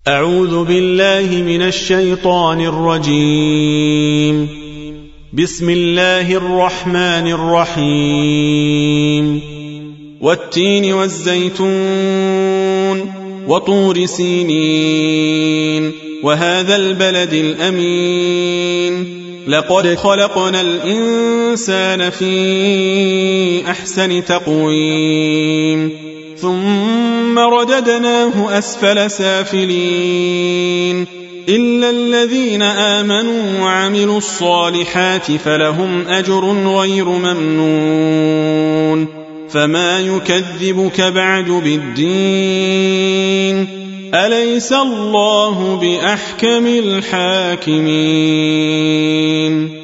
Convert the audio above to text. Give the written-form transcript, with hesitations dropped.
أعوذ بالله من الشيطان الرجيم. بسم الله الرحمن الرحيم. والتين والزيتون وطور سينين وهذا البلد الأمين لقد خلقنا الإنسان في أحسن تقويم ثم رددناه أسفل سافلين إلا الذين آمنوا وعملوا الصالحات فلهم أجر غير ممنون فما يكذبك بعد بالدين أليس الله بأحكم الحاكمين.